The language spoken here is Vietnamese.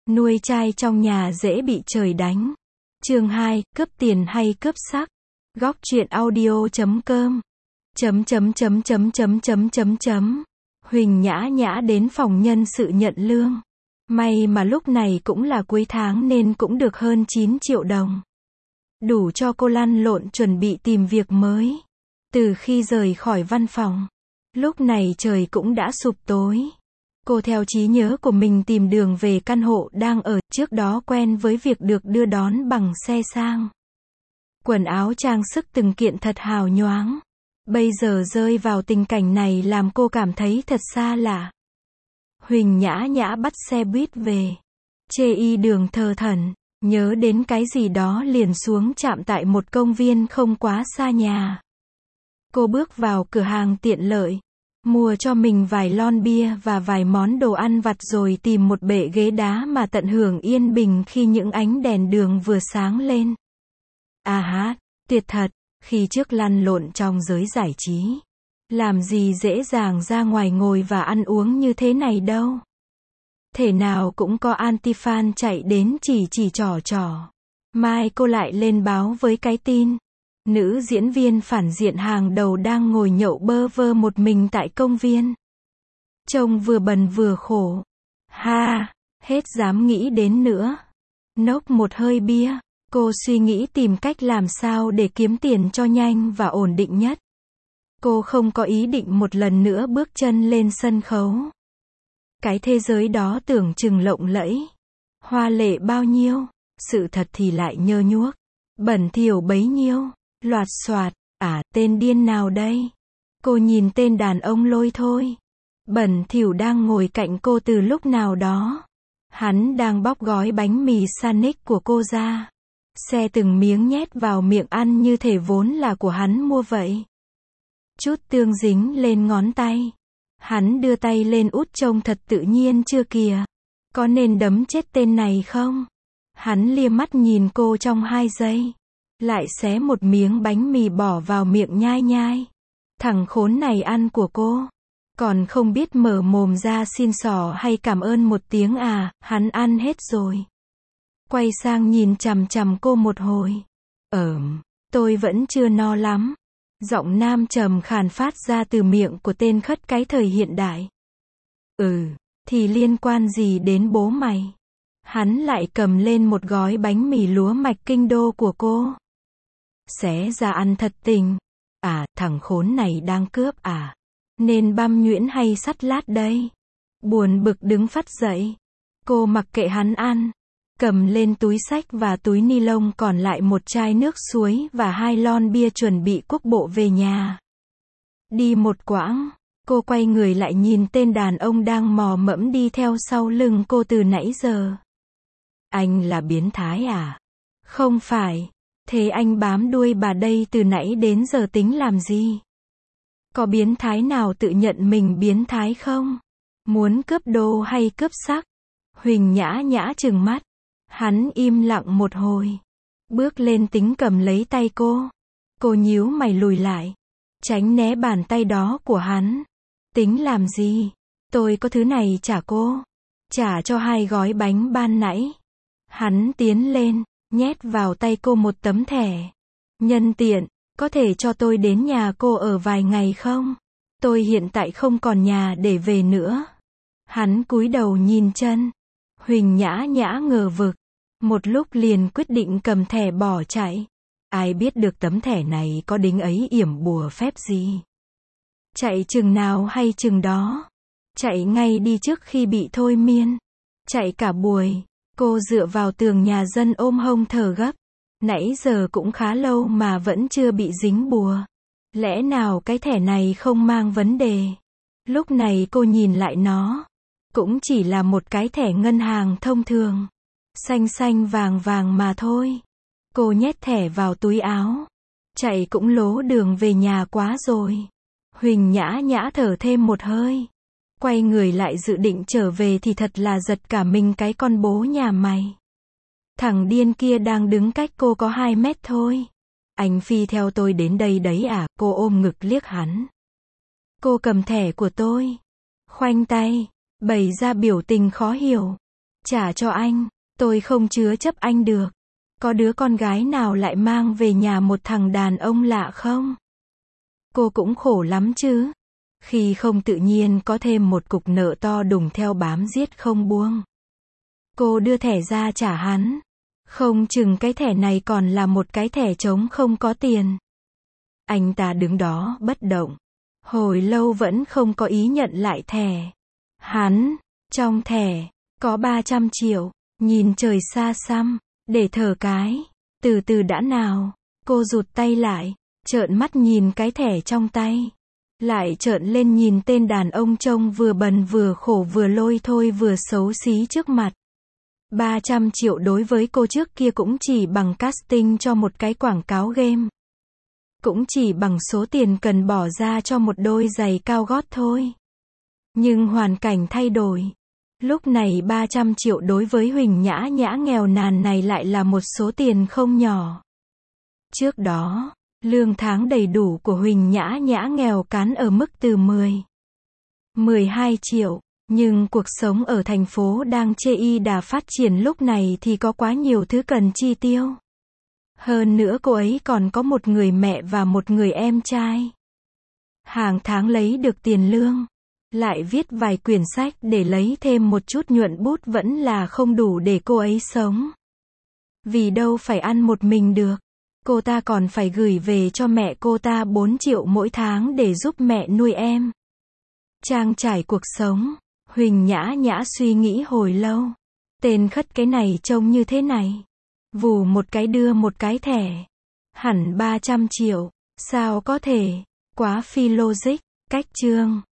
Nuôi trai trong nhà dễ bị trời đánh. Chương 2, cướp tiền hay cướp sắc? Góc truyện audio.com. Huỳnh Nhã Nhã đến phòng nhân sự nhận lương. May mà lúc này cũng là cuối tháng nên cũng được hơn 9 triệu đồng. Đủ cho cô lăn lộn chuẩn bị tìm việc mới. Từ khi rời khỏi văn phòng, lúc này trời cũng đã sụp tối. Cô theo trí nhớ của mình tìm đường về căn hộ đang ở, trước đó quen với việc được đưa đón bằng xe sang. Quần áo trang sức từng kiện thật hào nhoáng. Bây giờ rơi vào tình cảnh này làm cô cảm thấy thật xa lạ. Huỳnh Nhã Nhã bắt xe buýt về. Chê y đường thờ thẩn, nhớ đến cái gì đó liền xuống trạm tại một công viên không quá xa nhà. Cô bước vào cửa hàng tiện lợi, mua cho mình vài lon bia và vài món đồ ăn vặt rồi tìm một bệ ghế đá mà tận hưởng yên bình khi những ánh đèn đường vừa sáng lên. À ha, tuyệt thật, khi trước lăn lộn trong giới giải trí. Làm gì dễ dàng ra ngoài ngồi và ăn uống như thế này đâu. Thể nào cũng có anti-fan chạy đến chỉ trò. Mai cô lại lên báo với cái tin. Nữ diễn viên phản diện hàng đầu đang ngồi nhậu bơ vơ một mình tại công viên. Trông vừa bần vừa khổ. Ha, hết dám nghĩ đến nữa. Nốc một hơi bia, cô suy nghĩ tìm cách làm sao để kiếm tiền cho nhanh và ổn định nhất. Cô không có ý định một lần nữa bước chân lên sân khấu. Cái thế giới đó tưởng chừng lộng lẫy, hoa lệ bao nhiêu, sự thật thì lại nhơ nhuốc, bẩn thỉu bấy nhiêu. Loạt xoạt, tên điên nào đây? Cô nhìn tên đàn ông lôi thôi. Bẩn thỉu đang ngồi cạnh cô từ lúc nào đó. Hắn đang bóc gói bánh mì Sanic của cô ra. Xe từng miếng nhét vào miệng ăn như thể vốn là của hắn mua vậy. Chút tương dính lên ngón tay. Hắn đưa tay lên út trông thật tự nhiên chưa kìa. Có nên đấm chết tên này không? Hắn lia mắt nhìn cô trong 2 giây. Lại xé một miếng bánh mì bỏ vào miệng nhai nhai. Thằng khốn này ăn của cô. Còn không biết mở mồm ra xin xỏ hay cảm ơn một tiếng à, hắn ăn hết rồi. Quay sang nhìn chằm chằm cô một hồi. Tôi vẫn chưa no lắm. Giọng nam trầm khàn phát ra từ miệng của tên khất cái thời hiện đại. Thì liên quan gì đến bố mày? Hắn lại cầm lên một gói bánh mì lúa mạch kinh đô của cô. Xé ra ăn thật tình. Thằng khốn này đang cướp à? Nên băm nhuyễn hay sắt lát đây? Buồn bực đứng phắt dậy. Cô mặc kệ hắn ăn. Cầm lên túi xách và túi ni lông còn lại một chai nước suối và 2 lon bia chuẩn bị cuốc bộ về nhà. Đi một quãng, cô quay người lại nhìn tên đàn ông đang mò mẫm đi theo sau lưng cô từ nãy giờ. Anh là biến thái à? Không phải. Thế anh bám đuôi bà đây từ nãy đến giờ tính làm gì? Có biến thái nào tự nhận mình biến thái không? Muốn cướp đồ hay cướp sắc? Huỳnh Nhã Nhã trừng mắt. Hắn im lặng một hồi. Bước lên tính cầm lấy tay cô. Cô nhíu mày lùi lại. Tránh né bàn tay đó của hắn. Tính làm gì? Tôi có thứ này trả cô. Trả cho 2 gói bánh ban nãy. Hắn tiến lên. Nhét vào tay cô một tấm thẻ. Nhân tiện, có thể cho tôi đến nhà cô ở vài ngày không? Tôi hiện tại không còn nhà để về nữa. Hắn cúi đầu nhìn chân. Huỳnh Nhã Nhã ngờ vực. Một lúc liền quyết định cầm thẻ bỏ chạy. Ai biết được tấm thẻ này có đính ấy yểm bùa phép gì. Chạy chừng nào hay chừng đó. Chạy ngay đi trước khi bị thôi miên. Chạy cả buổi. Cô dựa vào tường nhà dân ôm hông thở gấp. Nãy giờ cũng khá lâu mà vẫn chưa bị dính bùa. Lẽ nào cái thẻ này không mang vấn đề? Lúc này cô nhìn lại nó. Cũng chỉ là một cái thẻ ngân hàng thông thường. Xanh xanh vàng vàng mà thôi. Cô nhét thẻ vào túi áo. Chạy cũng lố đường về nhà quá rồi. Huỳnh Nhã Nhã thở thêm một hơi. Quay người lại dự định trở về thì thật là giật cả mình cái con bố nhà mày. Thằng điên kia đang đứng cách cô có 2 mét thôi. Anh phi theo tôi đến đây đấy à? Cô ôm ngực liếc hắn. Cô cầm thẻ của tôi. Khoanh tay. Bày ra biểu tình khó hiểu. Trả cho anh, tôi không chứa chấp anh được. Có đứa con gái nào lại mang về nhà một thằng đàn ông lạ không? Cô cũng khổ lắm chứ. Khi không tự nhiên có thêm một cục nợ to đùng theo bám giết không buông. Cô đưa thẻ ra trả hắn. Không chừng cái thẻ này còn là một cái thẻ trống không có tiền. Anh ta đứng đó bất động. Hồi lâu vẫn không có ý nhận lại thẻ. Hắn, trong thẻ, có 300 triệu. Nhìn trời xa xăm, để thở cái. Từ từ đã nào. Cô rụt tay lại, trợn mắt nhìn cái thẻ trong tay. Lại trợn lên nhìn tên đàn ông trông vừa bần vừa khổ vừa lôi thôi vừa xấu xí trước mặt. 300 triệu đối với cô trước kia cũng chỉ bằng casting cho một cái quảng cáo game. Cũng chỉ bằng số tiền cần bỏ ra cho một đôi giày cao gót thôi. Nhưng hoàn cảnh thay đổi. Lúc này 300 triệu đối với Huỳnh Nhã Nhã nghèo nàn này lại là một số tiền không nhỏ. Trước đó, lương tháng đầy đủ của Huỳnh Nhã Nhã nghèo cán ở mức từ 12 triệu. Nhưng cuộc sống ở thành phố đang chê y đà phát triển lúc này thì có quá nhiều thứ cần chi tiêu. Hơn nữa cô ấy còn có một người mẹ và một người em trai. Hàng tháng lấy được tiền lương, lại viết vài quyển sách để lấy thêm một chút nhuận bút vẫn là không đủ để cô ấy sống. Vì đâu phải ăn một mình được. Cô ta còn phải gửi về cho mẹ cô ta 4 triệu mỗi tháng để giúp mẹ nuôi em. Trang trải cuộc sống. Huỳnh Nhã Nhã suy nghĩ hồi lâu. Tên khất cái này trông như thế này. Vù một cái đưa một cái thẻ. Hẳn 300 triệu. Sao có thể? Quá phi logic. Cách chương.